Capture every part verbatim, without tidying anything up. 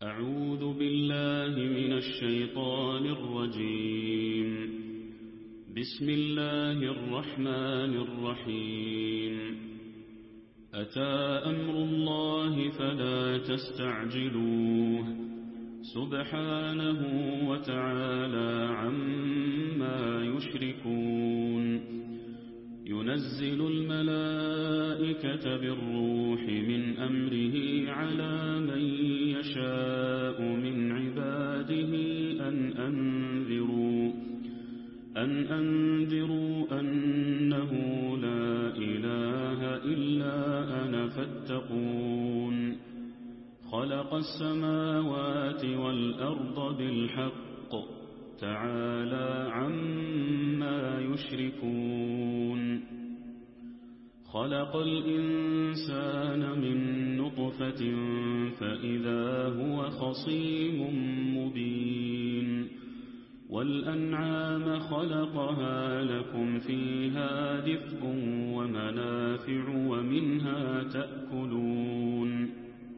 أعوذ بالله من الشيطان الرجيم. بسم الله الرحمن الرحيم. أتى أمر الله فلا تستعجلوه سبحانه وتعالى عما يشركون. ينزل الملائكة بالروح من أمره على من يشاء من عباده أن أنذروا أن أنذروا أنه لا إله إلا أنا فاتقون. خلق السماوات والأرض بالحق تعالى عما يشركون. خلق الإنسان من نطفة فإذا هو خصيم مبين. والأنعام خلقها لكم فيها دفء ومنافع ومنها تأكلون.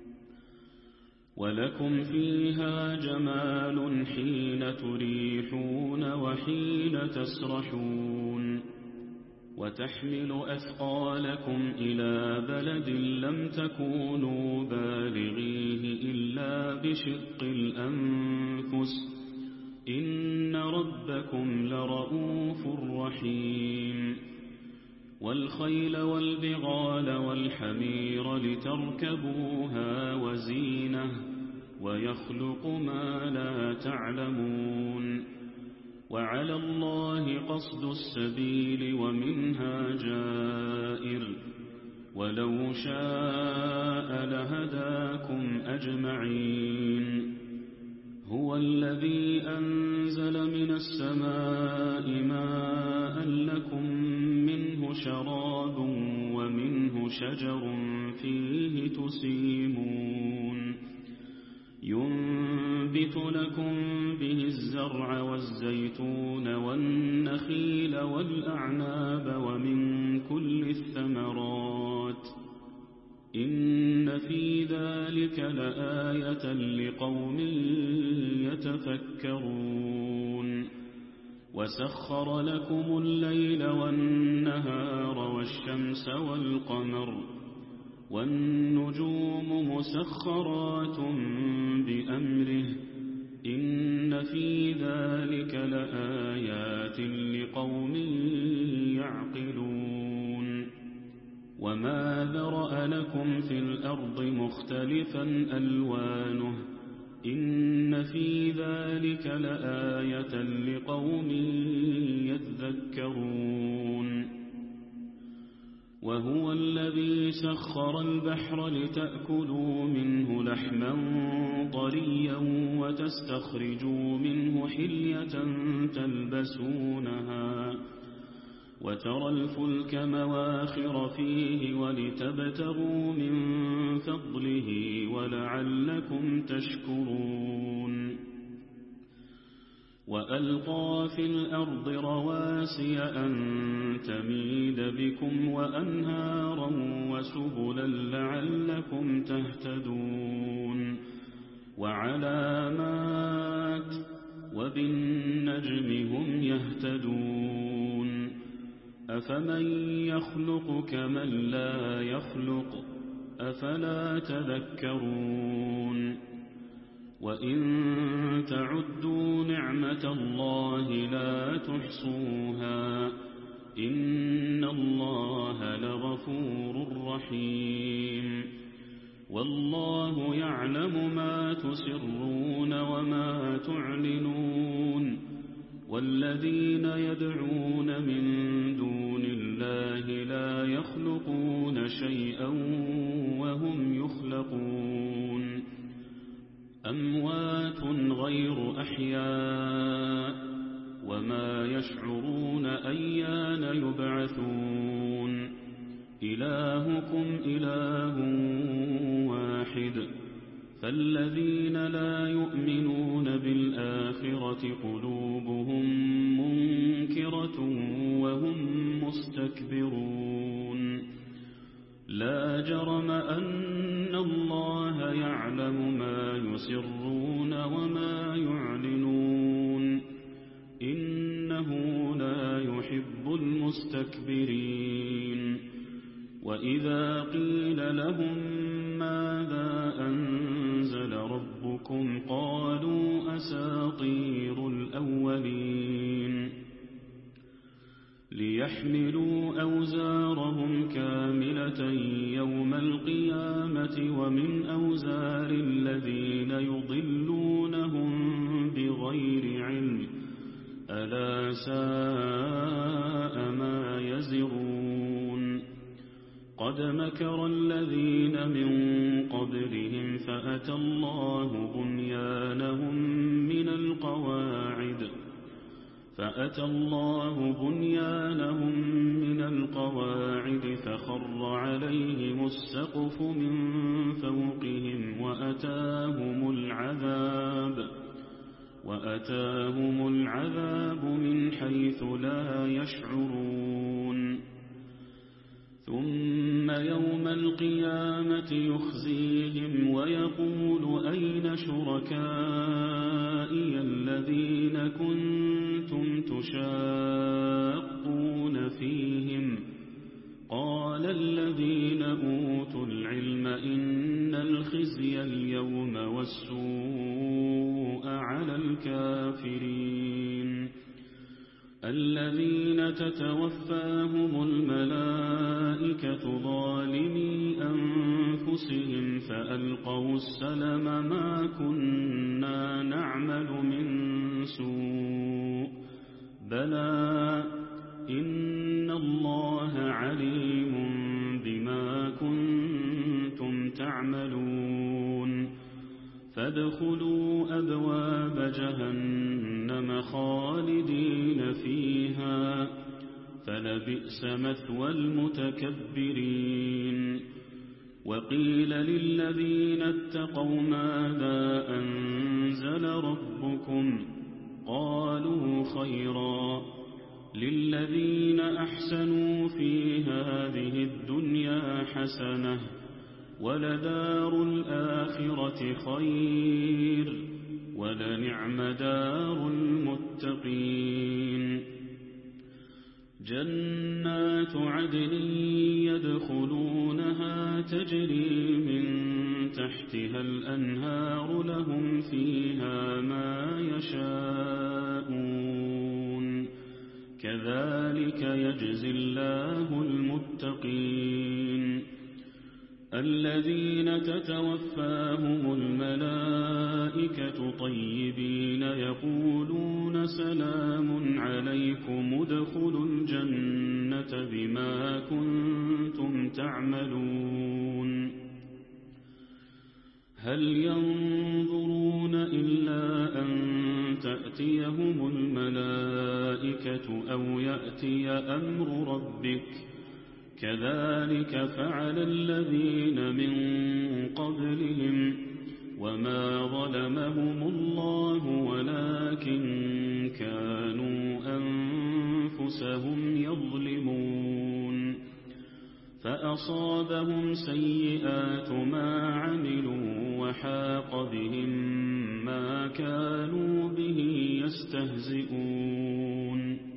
ولكم فيها جمال حين تريحون وحين تسرحون. وتحمل أثقالكم إلى بلد لم تكونوا بالغيه إلا بشق الأنفس إن ربكم لرؤوف رحيم. والخيل والبغال والحمير لتركبوها وزينة ويخلق ما لا تعلمون. وعلى الله قصد السبيل ومنها جائر ولو شاء لهداكم أجمعين. هو الذي أنزل من السماء ماء لكم منه شراب ومنه شجر فيه تسيمون. ينبت لكم به الزرع والزيتون والنخيل والأعناب ومن كل الثمرات إن في ذلك لآية لقوم يتفكرون. وسخر لكم الليل والنهار والشمس والقمر والنجوم مسخرات بأمره إن في ذلك لآيات لقوم يعقلون. وما ذرأ لكم في الأرض مختلفا ألوانه إن في ذلك لآية لقوم يذكرون. وهو الذي سخر البحر لتأكلوا منه لحما طريا وتستخرجوا منه حلية تلبسونها وترى الفلك مواخر فيه ولتبتغوا من فضله ولعلكم تشكرون. وألقى في الأرض رواسي أن تميد بكم وأنهارا وسبلا لعلكم تهتدون. وعلامات وبالنجم هم يهتدون. أفمن يخلق كمن لا يخلق أفلا تذكرون. وإن تعدوا نعمة الله لا تحصوها إن الله لغفور رحيم. والله يعلم ما تسرون وما تعلنون. والذين يدعون من دون الله لا يخلقون شيئا وهم يخلقون. أموات غير أحياء وما يشعرون أيان يبعثون. إلهكم إله واحد فالذين لا يؤمنون بالآخرة قلوبهم منكرة وهم مستكبرون. لا جرم أن الله يعلم ما يسرون وما يعلنون إنه لا يحب المستكبرين وإذا قيل لهم ماذا أنزل ربكم قالوا أساطير الأولين ليحملوا أوزارهم كاملة يوم القيامة ومن أوزار الذين يضلونهم بغير علم ألا ساء ما يزرون قد مكر الذين من قبلهم فأتى الله بنيانهم من القواعد فأتى الله بنيانهم من القواعد فخر عليهم السقف من فوقهم وأتاهم العذاب وأتاهم العذاب من حيث لا يشعرون ثم يوم القيامة يخزيهم ويقول أين شركائي الذين كنتم تشاقون فيهم قال الذين أوتوا العلم إن الخزي اليوم والسوء على الكافرين الذين تتوفاهم الملائكة ظالمي أنفسهم فألقوا السلم ما كنا نعمل من سوء بلى إن الله عليم بما كنتم تعملون فادخلوا أبواب جهنم خالدين فيها فلبئس مثوى المتكبرين وقيل للذين اتقوا ماذا أنزل ربكم قالوا خيرا للذين أحسنوا في هذه الدنيا حسنة ولدار الآخرة خير ولنعم دار المتقين جنات عدن يدخلونها تجري من تحتها الأنهار لهم فيها ما يشاءون كذلك يجزي الله المتقين الذين تتوفاهم الملائكة طيبين يقولون سلام عليكم ادخلوا الجنة بما كنتم تعملون هل ينظرون إلا أن تأتيهم الملائكة أو يأتي أمر ربك كذلك فعل الذين من قبلهم وما ظلمهم الله ولكن كانوا أنفسهم يظلمون فأصابهم سيئات ما عملوا وحاق بهم ما كانوا به يستهزئون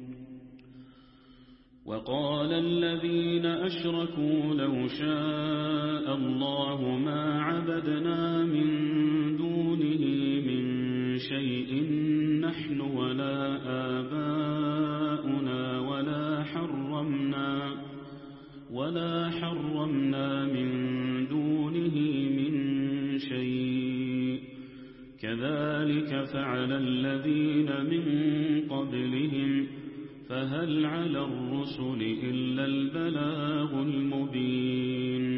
وقال الذين أشركوا لو شاء الله ما عبدنا من دونه من شيء نحن ولا آباؤنا ولا حرمنا ولا حرمنا من دونه من شيء كذلك فعل الذين من قبلهم فهل على الرسل إلا البلاغ المبين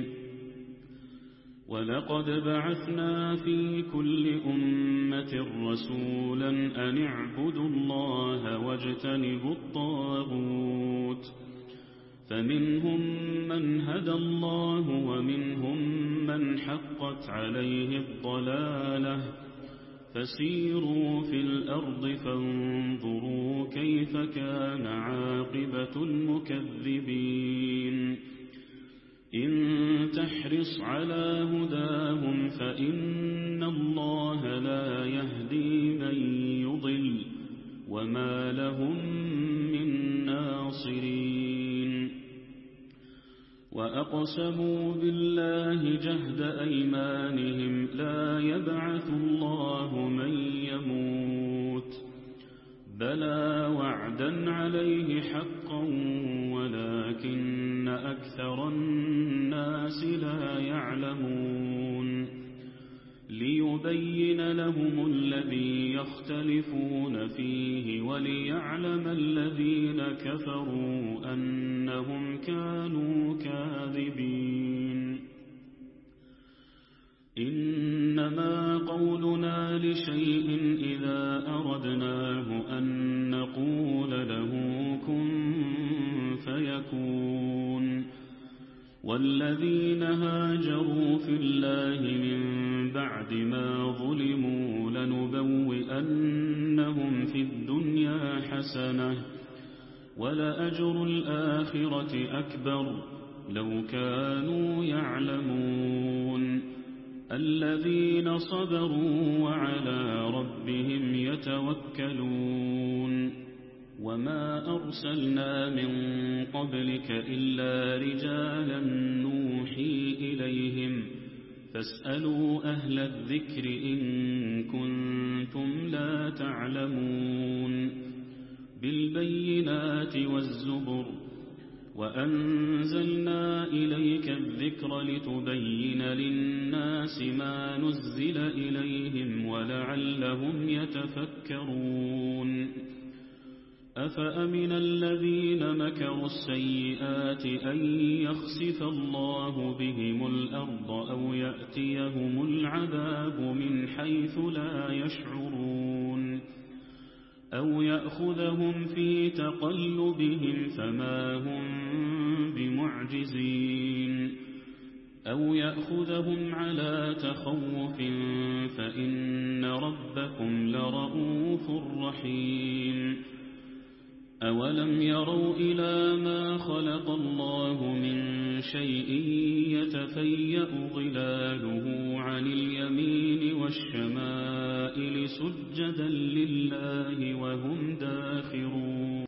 ولقد بعثنا في كل أمة رسولا أن اعبدوا الله واجتنبوا الطاغوت فمنهم من هدى الله ومنهم من حقت عليه الضلالة فسيروا في الأرض فانظروا كيف كان عاقبة المكذبين إن تحرص على هداهم فإن الله لا يهدي من يضل وما لهم من ناصرين وأقسموا بالله جهد أيمانهم لا يبعث الله من يموت بلى وعدا عليه حقا ولكن أكثر الناس لا يعلمون ليبين لهم الذي يختلفون فيه وليعلم الذين كفروا أنهم كانوا كاذبين إنما قولنا لشيء إذا أردناه أن نقول له كن فيكون والذين هاجروا في الله من بعد ما ظلموا لنبوئنهم في الدنيا حسنة ولأجر الآخرة أكبر لو كانوا يعلمون الذين صبروا وعلى ربهم يتوكلون وما أرسلنا من قبلك إلا رجالا نوحي إليهم فاسألوا أهل الذكر إن كنتم لا تعلمون بالبينات والزبر وأنزلنا إليك الذكر لتبين للناس ما نزل إليهم ولعلهم يتفكرون أفأمن الذين مكروا السيئات أن يخسف الله بهم الأرض أو يأتيهم العذاب من حيث لا يشعرون أو يأخذهم في تقلبهم فما هم بمعجزين أو يأخذهم على تخوف فإن ربكم لرؤوف رحيم أولم يروا إلى ما خلق الله من شيء يتفيأ ظلاله عن اليمين والشمائل سجدا لله وهم داخرون